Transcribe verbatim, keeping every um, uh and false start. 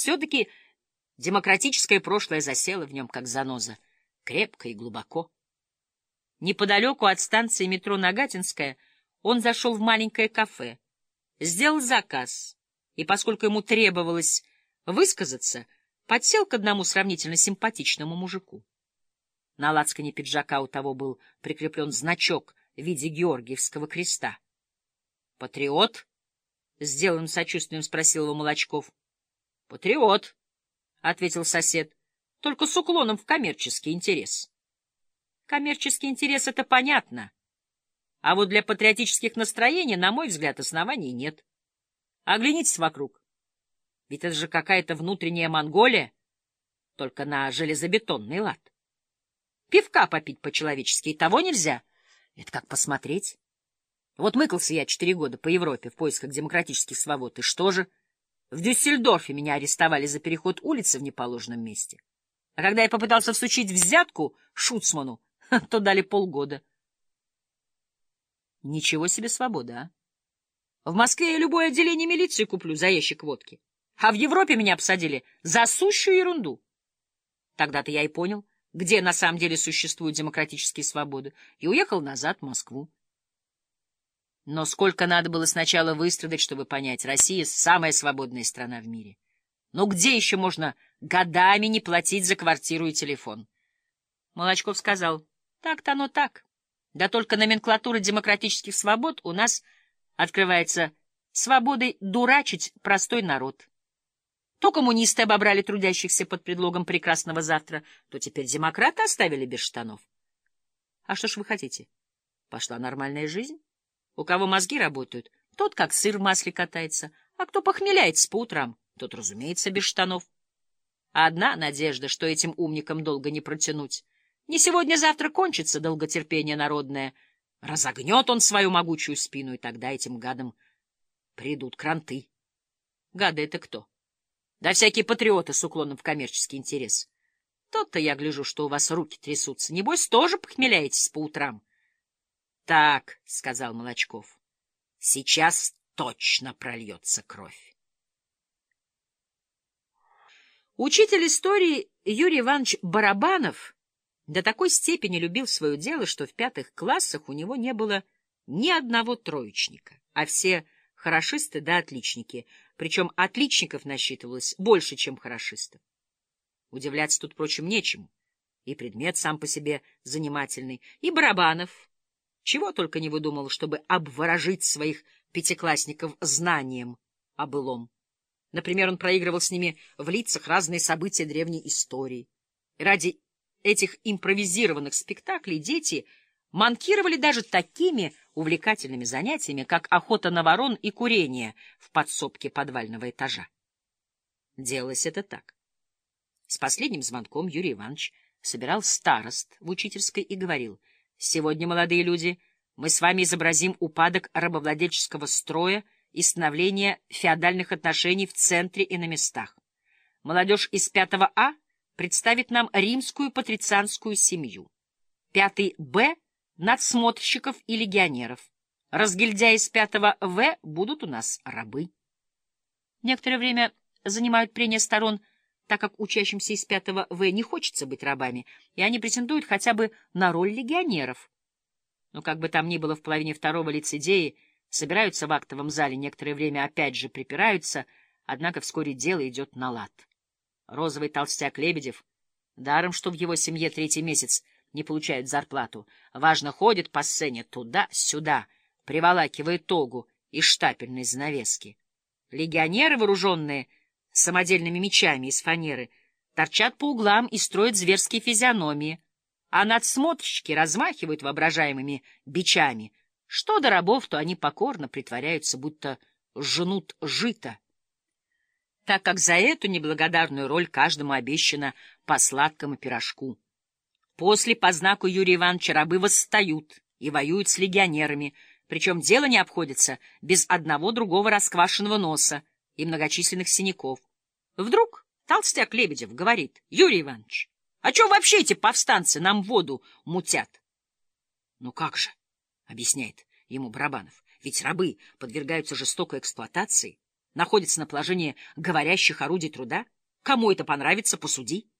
Все-таки демократическое прошлое засело в нем, как заноза, крепко и глубоко. Неподалеку от станции метро Нагатинская он зашел в маленькое кафе, сделал заказ, и, поскольку ему требовалось высказаться, подсел к одному сравнительно симпатичному мужику. На лацкане пиджака у того был прикреплен значок в виде Георгиевского креста. — Патриот? — сделанным сочувствием спросил его Молочков. — Патриот, — ответил сосед, — только с уклоном в коммерческий интерес. Коммерческий интерес — это понятно. А вот для патриотических настроений, на мой взгляд, оснований нет. Оглянитесь вокруг. Ведь это же какая-то внутренняя Монголия, только на железобетонный лад. Пивка попить по-человечески и того нельзя. Это как посмотреть. Вот мыкался я четыре года по Европе в поисках демократических свобод. И что же? В Дюссельдорфе меня арестовали за переход улицы в неположенном месте. А когда я попытался всучить взятку шуцману, то дали полгода. Ничего себе свобода, а? В Москве я любое отделение милиции куплю за ящик водки. А в Европе меня посадили за сущую ерунду. Тогда-то я и понял, где на самом деле существуют демократические свободы, и уехал назад в Москву. Но сколько надо было сначала выстрадать, чтобы понять, Россия — самая свободная страна в мире. Но где еще можно годами не платить за квартиру и телефон? Молочков сказал, так-то оно так. Да только номенклатура демократических свобод у нас открывается свободой дурачить простой народ. То коммунисты обобрали трудящихся под предлогом прекрасного завтра, то теперь демократы оставили без штанов. А что ж вы хотите? Пошла нормальная жизнь. У кого мозги работают, тот как сыр в масле катается, а кто похмеляется по утрам, тот, разумеется, без штанов. А одна надежда, что этим умникам долго не протянуть. Не сегодня-завтра кончится долготерпение народное. Разогнет он свою могучую спину, и тогда этим гадам придут кранты. Гады — это кто? Да всякие патриоты с уклоном в коммерческий интерес. Тот-то я гляжу, что у вас руки трясутся. Небось, тоже похмеляетесь по утрам? — Так, — сказал Молочков, — сейчас точно прольется кровь. Учитель истории Юрий Иванович Барабанов до такой степени любил свое дело, что в пятых классах у него не было ни одного троечника, а все хорошисты да отличники, причем отличников насчитывалось больше, чем хорошистов. Удивляться тут, впрочем, нечему. И предмет сам по себе занимательный, и Барабанов чего только не выдумал, чтобы обворожить своих пятиклассников знанием о былом. Например, он проигрывал с ними в лицах разные события древней истории. И ради этих импровизированных спектаклей дети манкировали даже такими увлекательными занятиями, как охота на ворон и курение в подсобке подвального этажа. Делалось это так. С последним звонком Юрий Иванович собирал старост в учительской и говорил: «Сегодня, молодые люди, мы с вами изобразим упадок рабовладельческого строя и становление феодальных отношений в центре и на местах. Молодежь из пятого А представит нам римскую патрицианскую семью. Пятый Б — надсмотрщиков и легионеров. Разгильдяи из пятого В будут у нас рабы». Некоторое время занимают прения сторон, так как учащимся из пятого В не хочется быть рабами, и они претендуют хотя бы на роль легионеров. Но как бы там ни было, в половине второго лицедеи собираются в актовом зале, некоторое время опять же припираются, однако вскоре дело идет на лад. Розовый толстяк Лебедев, даром что в его семье третий месяц не получают зарплату, важно ходит по сцене туда-сюда, приволакивая тогу и штапельные занавески. Легионеры, вооруженные самодельными мечами из фанеры, торчат по углам и строят зверские физиономии, а надсмотрщики размахивают воображаемыми бичами. Что до рабов, то они покорно притворяются, будто жнут жито, так как за эту неблагодарную роль каждому обещано по сладкому пирожку. После по знаку Юрия Ивановича рабы восстают и воюют с легионерами, причем дело не обходится без одного другого расквашенного носа и многочисленных синяков. Вдруг толстяк Лебедев говорит: «Юрий Иванович, а чё вообще эти повстанцы нам воду мутят?» «Ну как же», — объясняет ему Барабанов, — «ведь рабы подвергаются жестокой эксплуатации. находится на положении говорящих орудий труда. Кому это понравится, посуди.